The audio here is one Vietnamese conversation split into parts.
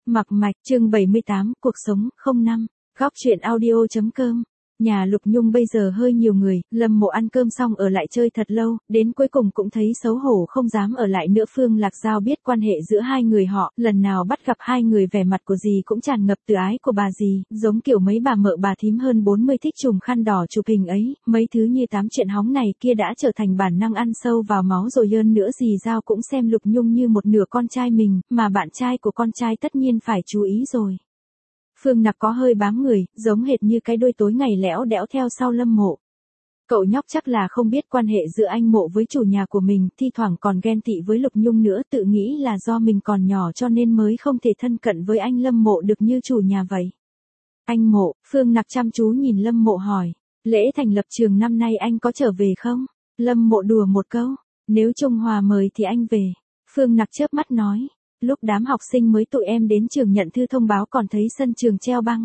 Mặc mạch, chương 78, cuộc sống, 05, góc chuyện audio.com. Nhà Lục Nhung bây giờ hơi nhiều người, Lâm Mộ ăn cơm xong ở lại chơi thật lâu, đến cuối cùng cũng thấy xấu hổ không dám ở lại nữa. Phương Lạc Giao biết quan hệ giữa hai người họ, lần nào bắt gặp hai người vẻ mặt của dì cũng tràn ngập từ ái của bà dì, giống kiểu mấy bà mợ bà thím hơn 40 thích trùm khăn đỏ chụp hình ấy, mấy thứ như tám chuyện hóng này kia đã trở thành bản năng ăn sâu vào máu rồi. Hơn nữa dì Giao cũng xem Lục Nhung như một nửa con trai mình, mà bạn trai của con trai tất nhiên phải chú ý rồi. Phương Nặc có hơi bám người, giống hệt như cái đuôi tối ngày lẽo đẽo theo sau Lâm Mộ. Cậu nhóc chắc là không biết quan hệ giữa anh Mộ với chủ nhà của mình, thi thoảng còn ghen tị với Lục Nhung nữa, tự nghĩ là do mình còn nhỏ cho nên mới không thể thân cận với anh Lâm Mộ được như chủ nhà vậy. Anh Mộ, Phương Nặc chăm chú nhìn Lâm Mộ hỏi, lễ thành lập trường năm nay anh có trở về không? Lâm Mộ đùa một câu, nếu Trung Hòa mời thì anh về. Phương Nặc chớp mắt nói. Lúc đám học sinh mới tụi em đến trường nhận thư thông báo còn thấy sân trường treo băng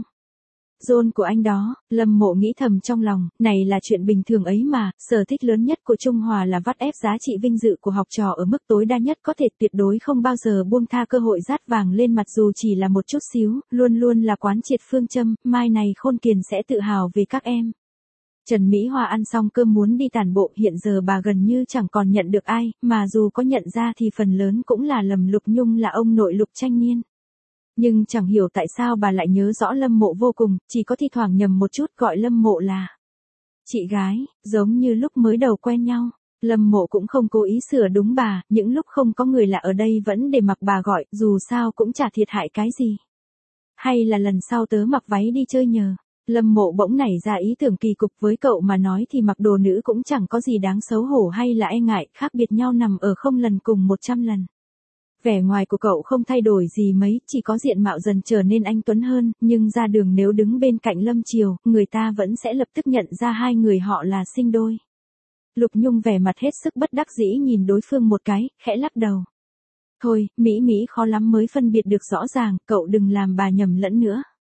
rôn của anh đó. Lâm Mộ nghĩ thầm trong lòng, này là chuyện bình thường ấy mà, sở thích lớn nhất của Trung Hòa là vắt ép giá trị vinh dự của học trò ở mức tối đa nhất có thể, tuyệt đối không bao giờ buông tha cơ hội dát vàng lên mặt dù chỉ là một chút xíu, luôn luôn là quán triệt phương châm, mai này Khôn Kiền sẽ tự hào về các em. Trần Mỹ Hoa ăn xong cơm muốn đi tản bộ, hiện giờ bà gần như chẳng còn nhận được ai, mà dù có nhận ra thì phần lớn cũng là lầm Lục Nhung là ông nội Lục Tranh Niên. Nhưng chẳng hiểu tại sao bà lại nhớ rõ Lâm Mộ vô cùng, chỉ có thi thoảng nhầm một chút gọi Lâm Mộ là chị gái, giống như lúc mới đầu quen nhau. Lâm Mộ cũng không cố ý sửa đúng bà, những lúc không có người lạ ở đây vẫn để mặc bà gọi, dù sao cũng chả thiệt hại cái gì. Hay là lần sau tớ mặc váy đi chơi nhờ. Lâm Mộ bỗng nảy ra ý tưởng kỳ cục, với cậu mà nói thì mặc đồ nữ cũng chẳng có gì đáng xấu hổ hay là e ngại, khác biệt nhau nằm ở không lần cùng 100 lần. Vẻ ngoài của cậu không thay đổi gì mấy, chỉ có diện mạo dần trở nên anh tuấn hơn, nhưng ra đường nếu đứng bên cạnh Lâm Triều, người ta vẫn sẽ lập tức nhận ra hai người họ là sinh đôi. Lục Nhung vẻ mặt hết sức bất đắc dĩ nhìn đối phương một cái, khẽ lắc đầu. Thôi, Mỹ khó lắm mới phân biệt được rõ ràng, cậu đừng làm bà nhầm lẫn nữa.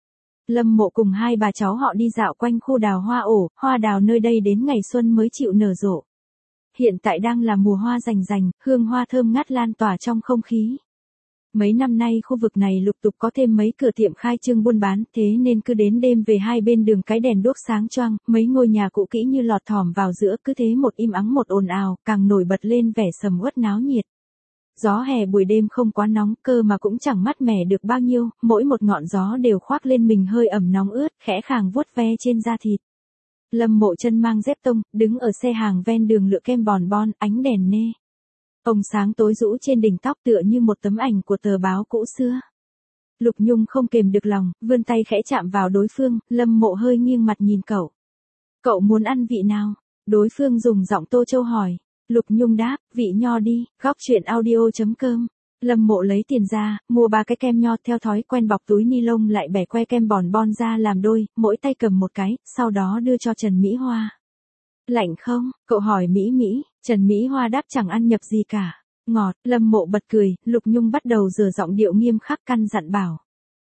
Lâm Mộ cùng hai bà cháu họ đi dạo quanh khu đào hoa ổ, hoa đào nơi đây đến ngày xuân mới chịu nở rộ. Hiện tại đang là mùa hoa rành rành, hương hoa thơm ngát lan tỏa trong không khí. Mấy năm nay khu vực này lục tục có thêm mấy cửa tiệm khai trương buôn bán, thế nên cứ đến đêm về hai bên đường cái đèn đuốc sáng choang, mấy ngôi nhà cũ kỹ như lọt thỏm vào giữa, cứ thế một im ắng một ồn ào, càng nổi bật lên vẻ sầm uất náo nhiệt. Gió hè buổi đêm không quá nóng, cơ mà cũng chẳng mát mẻ được bao nhiêu, mỗi một ngọn gió đều khoác lên mình hơi ẩm nóng ướt, khẽ khàng vuốt ve trên da thịt. Lâm Mộ chân mang dép tông, đứng ở xe hàng ven đường lựa kem bòn bon, ánh đèn nê. Ông sáng tối rũ trên đỉnh tóc tựa như một tấm ảnh của tờ báo cũ xưa. Lục Nhung không kềm được lòng, vươn tay khẽ chạm vào đối phương, Lâm Mộ hơi nghiêng mặt nhìn cậu. Cậu muốn ăn vị nào? Đối phương dùng giọng Tô Châu hỏi. Lục Nhung đáp, vị nho đi, góc chuyện audio.com. Lâm Mộ lấy tiền ra, mua 3 cái kem nho, theo thói quen bọc túi ni lông lại bẻ que kem bòn bon ra làm đôi, mỗi tay cầm một cái, sau đó đưa cho Trần Mỹ Hoa. Lạnh không? Cậu hỏi Mỹ. Trần Mỹ Hoa đáp chẳng ăn nhập gì cả. Ngọt. Lâm Mộ bật cười, Lục Nhung bắt đầu giở giọng điệu nghiêm khắc căn dặn bảo.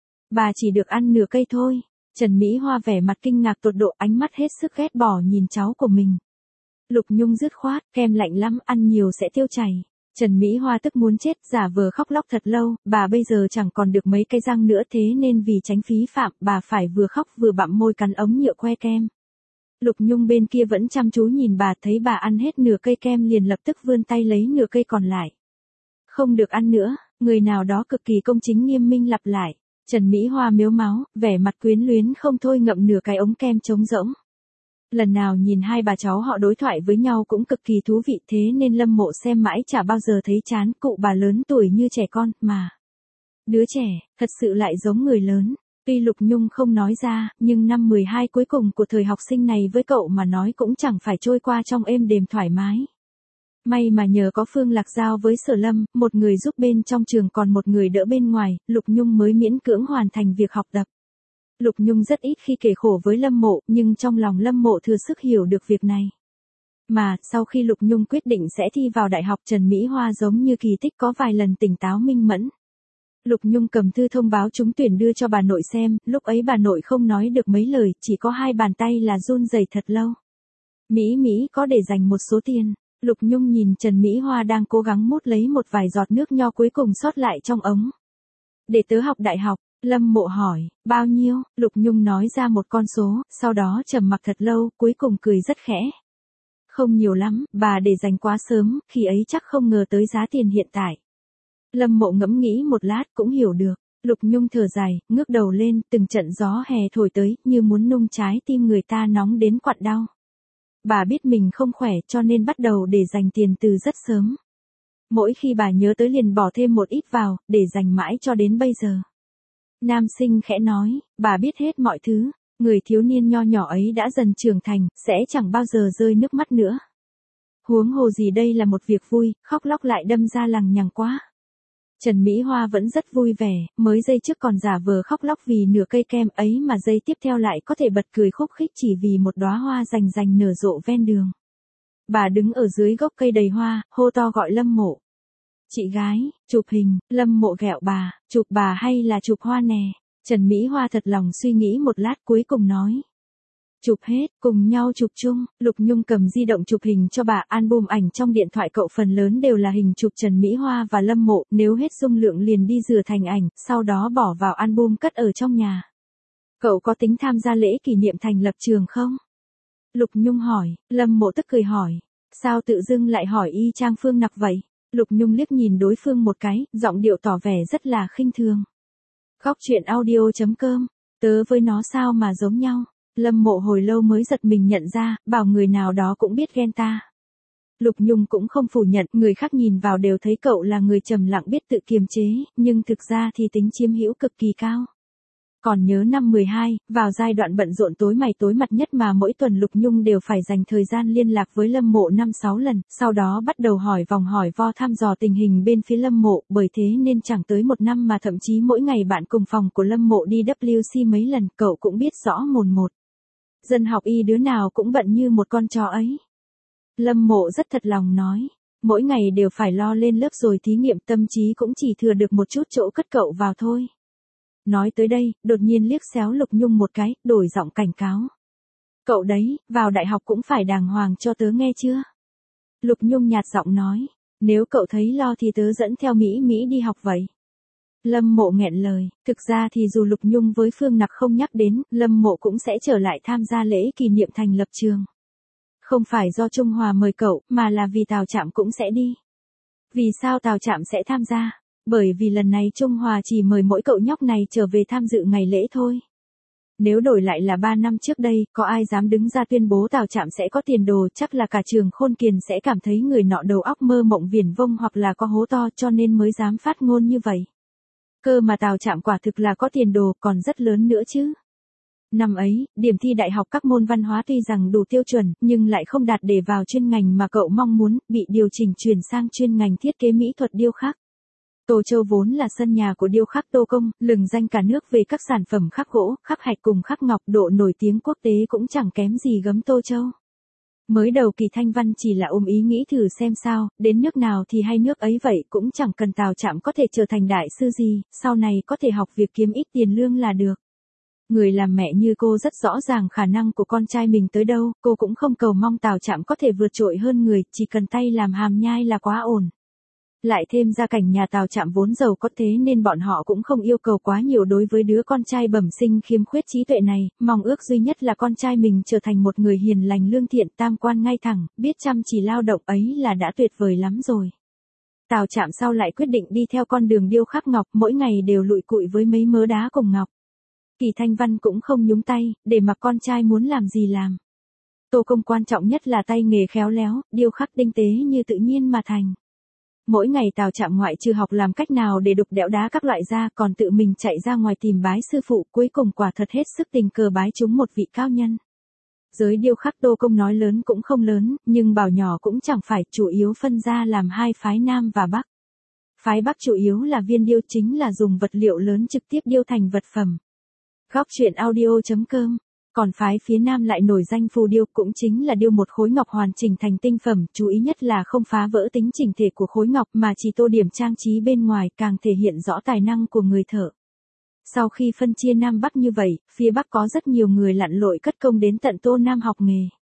Bà chỉ được ăn nửa cây thôi. Trần Mỹ Hoa vẻ mặt kinh ngạc tột độ, ánh mắt hết sức ghét bỏ nhìn cháu của mình. Lục Nhung dứt khoát, kem lạnh lắm, ăn nhiều sẽ tiêu chảy. Trần Mỹ Hoa tức muốn chết, giả vờ khóc lóc thật lâu, bà bây giờ chẳng còn được mấy cái răng nữa, thế nên vì tránh phí phạm, bà phải vừa khóc vừa bặm môi cắn ống nhựa que kem. Lục Nhung bên kia vẫn chăm chú nhìn bà, thấy bà ăn hết nửa cây kem liền lập tức vươn tay lấy nửa cây còn lại. Không được ăn nữa, người nào đó cực kỳ công chính nghiêm minh lặp lại. Trần Mỹ Hoa mếu máo, vẻ mặt quyến luyến không thôi ngậm nửa cái ống kem trống rỗng. Lần nào nhìn hai bà cháu họ đối thoại với nhau cũng cực kỳ thú vị, thế nên Lâm Mộ xem mãi chả bao giờ thấy chán, cụ bà lớn tuổi như trẻ con, mà đứa trẻ, thật sự lại giống người lớn. Tuy Lục Nhung không nói ra, nhưng năm 12 cuối cùng của thời học sinh này với cậu mà nói cũng chẳng phải trôi qua trong êm đềm thoải mái. May mà nhờ có Phương Lạc Giao với Sở Lâm, một người giúp bên trong trường còn một người đỡ bên ngoài, Lục Nhung mới miễn cưỡng hoàn thành việc học tập. Lục Nhung rất ít khi kể khổ với Lâm Mộ, nhưng trong lòng Lâm Mộ thừa sức hiểu được việc này. Mà, sau khi Lục Nhung quyết định sẽ thi vào đại học, Trần Mỹ Hoa giống như kỳ tích có vài lần tỉnh táo minh mẫn. Lục Nhung cầm thư thông báo trúng tuyển đưa cho bà nội xem, lúc ấy bà nội không nói được mấy lời, chỉ có hai bàn tay là run rẩy thật lâu. Mỹ có để dành một số tiền. Lục Nhung nhìn Trần Mỹ Hoa đang cố gắng mút lấy một vài giọt nước nho cuối cùng sót lại trong ống. Để tớ học đại học. Lâm Mộ hỏi, bao nhiêu? Lục Nhung nói ra một con số, sau đó trầm mặc thật lâu, cuối cùng cười rất khẽ. Không nhiều lắm, bà để dành quá sớm, khi ấy chắc không ngờ tới giá tiền hiện tại. Lâm Mộ ngẫm nghĩ một lát cũng hiểu được. Lục Nhung thở dài, ngước đầu lên, từng trận gió hè thổi tới, như muốn nung trái tim người ta nóng đến quặn đau. Bà biết mình không khỏe cho nên bắt đầu để dành tiền từ rất sớm. Mỗi khi bà nhớ tới liền bỏ thêm một ít vào, để dành mãi cho đến bây giờ. Nam Sinh khẽ nói, bà biết hết mọi thứ, người thiếu niên nho nhỏ ấy đã dần trưởng thành, sẽ chẳng bao giờ rơi nước mắt nữa. Huống hồ gì đây là một việc vui, khóc lóc lại đâm ra lằng nhằng quá. Trần Mỹ Hoa vẫn rất vui vẻ, mới giây trước còn giả vờ khóc lóc vì nửa cây kem ấy mà giây tiếp theo lại có thể bật cười khúc khích chỉ vì một đóa hoa rành rành nở rộ ven đường. Bà đứng ở dưới gốc cây đầy hoa, hô to gọi Lâm Mộ. Chị gái, chụp hình. Lâm Mộ ghẹo bà, chụp bà hay là chụp hoa nè? Trần Mỹ Hoa thật lòng suy nghĩ một lát cuối cùng nói. Chụp hết, cùng nhau chụp chung. Lục Nhung cầm di động chụp hình cho bà, album ảnh trong điện thoại cậu phần lớn đều là hình chụp Trần Mỹ Hoa và Lâm Mộ, nếu hết dung lượng liền đi rửa thành ảnh, sau đó bỏ vào album cất ở trong nhà. Cậu có tính tham gia lễ kỷ niệm thành lập trường không? Lục Nhung hỏi. Lâm Mộ tức cười hỏi. Sao tự dưng lại hỏi y chang Phương Nặc vậy? Lục Nhung liếc nhìn đối phương một cái, giọng điệu tỏ vẻ rất là khinh thường. Góc truyện audio.com, tớ với nó sao mà giống nhau? Lâm Mộ hồi lâu mới giật mình nhận ra, bảo người nào đó cũng biết ghen ta. Lục Nhung cũng không phủ nhận, người khác nhìn vào đều thấy cậu là người trầm lặng biết tự kiềm chế, nhưng thực ra thì tính chiếm hữu cực kỳ cao. Còn nhớ năm 12, vào giai đoạn bận rộn tối mày tối mặt nhất mà mỗi tuần Lục Nhung đều phải dành thời gian liên lạc với Lâm Mộ 5-6 lần, sau đó bắt đầu hỏi vòng hỏi vo thăm dò tình hình bên phía Lâm Mộ, bởi thế nên chẳng tới một năm mà thậm chí mỗi ngày bạn cùng phòng của Lâm Mộ đi WC mấy lần, cậu cũng biết rõ mồn một. Dân học y đứa nào cũng bận như một con chó ấy. Lâm Mộ rất thật lòng nói, mỗi ngày đều phải lo lên lớp rồi thí nghiệm, tâm trí cũng chỉ thừa được một chút chỗ cất cậu vào thôi. Nói tới đây, đột nhiên liếc xéo Lục Nhung một cái, đổi giọng cảnh cáo. Cậu đấy, vào đại học cũng phải đàng hoàng cho tớ nghe chưa? Lục Nhung nhạt giọng nói, nếu cậu thấy lo thì tớ dẫn theo Mỹ đi học vậy. Lâm Mộ nghẹn lời, thực ra thì dù Lục Nhung với Phương Nặc không nhắc đến, Lâm Mộ cũng sẽ trở lại tham gia lễ kỷ niệm thành lập trường. Không phải do Trung Hòa mời cậu, mà là vì Tào Trạm cũng sẽ đi. Vì sao Tào Trạm sẽ tham gia? Bởi vì lần này Trung Hòa chỉ mời mỗi cậu nhóc này trở về tham dự ngày lễ thôi. Nếu đổi lại là 3 năm trước đây, có ai dám đứng ra tuyên bố Tào Trạm sẽ có tiền đồ, chắc là cả trường Khôn Kiền sẽ cảm thấy người nọ đầu óc mơ mộng viển vông hoặc là có hố to cho nên mới dám phát ngôn như vậy. Cơ mà Tào Trạm quả thực là có tiền đồ, còn rất lớn nữa chứ. Năm ấy, điểm thi đại học các môn văn hóa tuy rằng đủ tiêu chuẩn, nhưng lại không đạt để vào chuyên ngành mà cậu mong muốn, bị điều chỉnh chuyển sang chuyên ngành thiết kế mỹ thuật điêu khắc. Tô Châu vốn là sân nhà của điêu khắc Tô Công, lừng danh cả nước về các sản phẩm khắc gỗ, khắc hạch cùng khắc ngọc, độ nổi tiếng quốc tế cũng chẳng kém gì gấm Tô Châu. Mới đầu Kỳ Thanh Văn chỉ là ôm ý nghĩ thử xem sao, đến nước nào thì hay nước ấy vậy, cũng chẳng cần Tào Trạm có thể trở thành đại sư gì, sau này có thể học việc kiếm ít tiền lương là được. Người làm mẹ như cô rất rõ ràng khả năng của con trai mình tới đâu, cô cũng không cầu mong Tào Trạm có thể vượt trội hơn người, chỉ cần tay làm hàm nhai là quá ổn. Lại thêm gia cảnh nhà Tào Trạm vốn giàu có thế nên bọn họ cũng không yêu cầu quá nhiều đối với đứa con trai bẩm sinh khiếm khuyết trí tuệ này, mong ước duy nhất là con trai mình trở thành một người hiền lành lương thiện, tam quan ngay thẳng, biết chăm chỉ lao động ấy là đã tuyệt vời lắm rồi. Tào Trạm sau lại quyết định đi theo con đường điêu khắc ngọc, mỗi ngày đều lụi cụi với mấy mớ đá cùng ngọc. Kỳ Thanh Văn cũng không nhúng tay, để mặc con trai muốn làm gì làm. Tô Công quan trọng nhất là tay nghề khéo léo, điêu khắc tinh tế như tự nhiên mà thành. Mỗi ngày Tào Trạm ngoại trừ học làm cách nào để đục đẽo đá các loại ra, còn tự mình chạy ra ngoài tìm bái sư phụ, cuối cùng quả thật hết sức tình cờ bái trúng một vị cao nhân. Giới điêu khắc Tô Công nói lớn cũng không lớn, nhưng bảo nhỏ cũng chẳng phải, chủ yếu phân ra làm hai phái Nam và Bắc. Phái Bắc chủ yếu là viên điêu, chính là dùng vật liệu lớn trực tiếp điêu thành vật phẩm. Góc truyện audio.com. Còn phái phía Nam lại nổi danh phù điêu, cũng chính là điêu một khối ngọc hoàn chỉnh thành tinh phẩm, chú ý nhất là không phá vỡ tính chỉnh thể của khối ngọc mà chỉ tô điểm trang trí bên ngoài, càng thể hiện rõ tài năng của người thợ. Sau khi phân chia Nam Bắc như vậy, phía Bắc có rất nhiều người lặn lội cất công đến tận Tô Nam học nghề.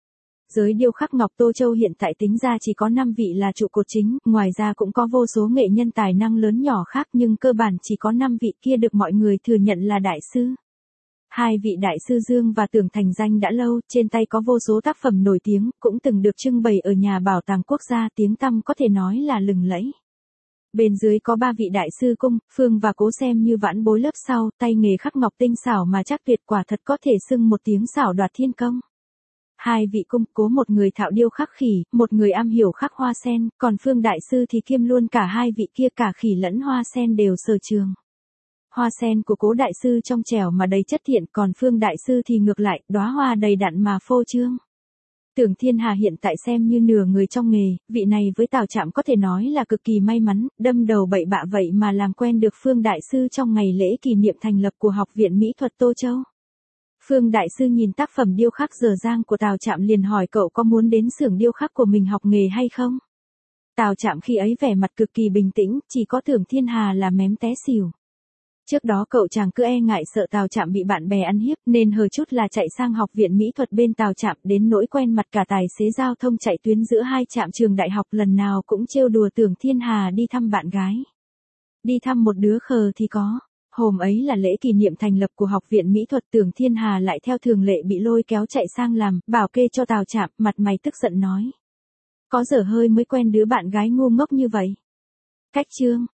Giới điêu khắc Ngọc Tô Châu hiện tại tính ra chỉ có 5 vị là trụ cột chính, ngoài ra cũng có vô số nghệ nhân tài năng lớn nhỏ khác nhưng cơ bản chỉ có 5 vị kia được mọi người thừa nhận là đại sư. Hai vị đại sư Dương và Tưởng thành danh đã lâu, trên tay có vô số tác phẩm nổi tiếng, cũng từng được trưng bày ở nhà bảo tàng quốc gia, tiếng tăm có thể nói là lừng lẫy. Bên dưới có 3 vị đại sư Cung, Phương và Cố xem như vãn bối lớp sau, tay nghề khắc ngọc tinh xảo mà chắc tuyệt, quả thật có thể xưng một tiếng xảo đoạt thiên công. Hai vị Cung, Cố một người thạo điêu khắc khỉ, một người am hiểu khắc hoa sen, còn Phương đại sư thì kiêm luôn cả hai vị kia, cả khỉ lẫn hoa sen đều sở trường. Hoa sen của Cố đại sư trong trẻo mà đầy chất thiện, còn Phương đại sư thì ngược lại, đóa hoa đầy đặn mà phô trương. Tưởng Thiên Hà hiện tại xem như nửa người trong nghề, vị này với Tào Trạm có thể nói là cực kỳ may mắn, đâm đầu bậy bạ vậy mà làm quen được Phương đại sư trong ngày lễ kỷ niệm thành lập của Học viện Mỹ thuật Tô Châu. Phương đại sư nhìn tác phẩm điêu khắc dở dang của Tào Trạm liền hỏi cậu có muốn đến xưởng điêu khắc của mình học nghề hay không? Tào Trạm khi ấy vẻ mặt cực kỳ bình tĩnh, chỉ có Tưởng Thiên Hà là mém té xỉu. Trước đó cậu chàng cứ e ngại sợ Tào Trạm bị bạn bè ăn hiếp nên hờ chút là chạy sang Học viện Mỹ thuật bên Tào Trạm, đến nỗi quen mặt cả tài xế giao thông chạy tuyến giữa hai trạm trường đại học, lần nào cũng trêu đùa Tưởng Thiên Hà đi thăm bạn gái. Đi thăm một đứa khờ thì có. Hôm ấy là lễ kỷ niệm thành lập của Học viện Mỹ thuật, Tưởng Thiên Hà lại theo thường lệ bị lôi kéo chạy sang làm, bảo kê cho Tào Trạm, mặt mày tức giận nói. Có dở hơi mới quen đứa bạn gái ngu ngốc như vậy. Cách chương.